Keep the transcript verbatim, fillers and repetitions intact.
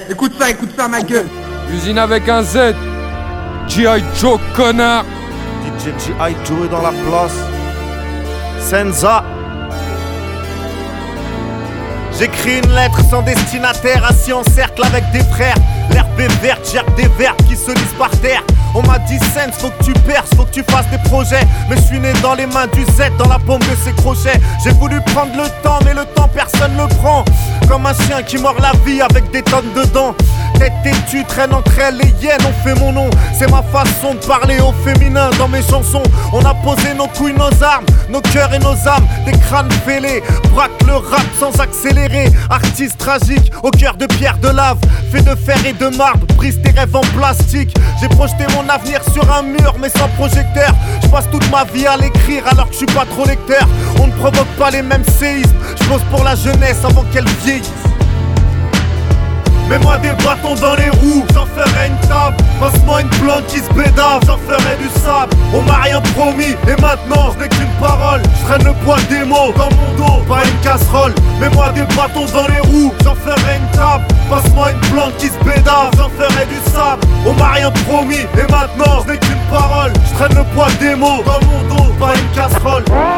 Écoute ça, écoute ça, ma gueule. Usine avec un Z. G I. Joe, connard. D J G I. Joe dans la place. Senza. J'écris une lettre sans destinataire, assis en cercle avec des frères. L'herbe est verte, jerk des verbes qui se lisent par terre. On m'a dit Sense, faut que tu perces, faut que tu fasses des projets. Mais je suis né dans les mains du Z, dans la paume de ses crochets. J'ai voulu prendre le temps, mais le temps personne le prend. Comme un chien qui mord la vie avec des tonnes de dents. Tête têtue, traîne entre elles, les hyènes ont fait mon nom. C'est ma façon de parler au féminin dans mes chansons. On a posé nos couilles, nos armes, nos cœurs et nos âmes. Des crânes fêlés, braque le rap sans accélérer. Artiste tragique, au cœur de pierre de lave. Fait de fer et de marbre, brise tes rêves en plastique. J'ai projeté mon avenir sur un mur mais sans projecteur. Je passe toute ma vie à l'écrire alors que je suis pas trop lecteur. On ne provoque pas les mêmes séismes. Je pose pour la jeunesse avant qu'elle vieillisse. Mets-moi des bâtons dans les roues, j'en ferai une table. Passe-moi une plante qui se bédave, j'en ferai du sable. On m'a rien promis, et maintenant je n'ai qu'une parole. Je traîne le poids des mots dans mon dos, pas une casserole. Mets-moi des bâtons dans les roues, j'en ferai une table. Passe-moi une plante qui se bédave, j'en ferai du sable. On m'a rien promis, et maintenant je n'ai qu'une parole. Je traîne le poids des mots dans mon dos, pas une casserole.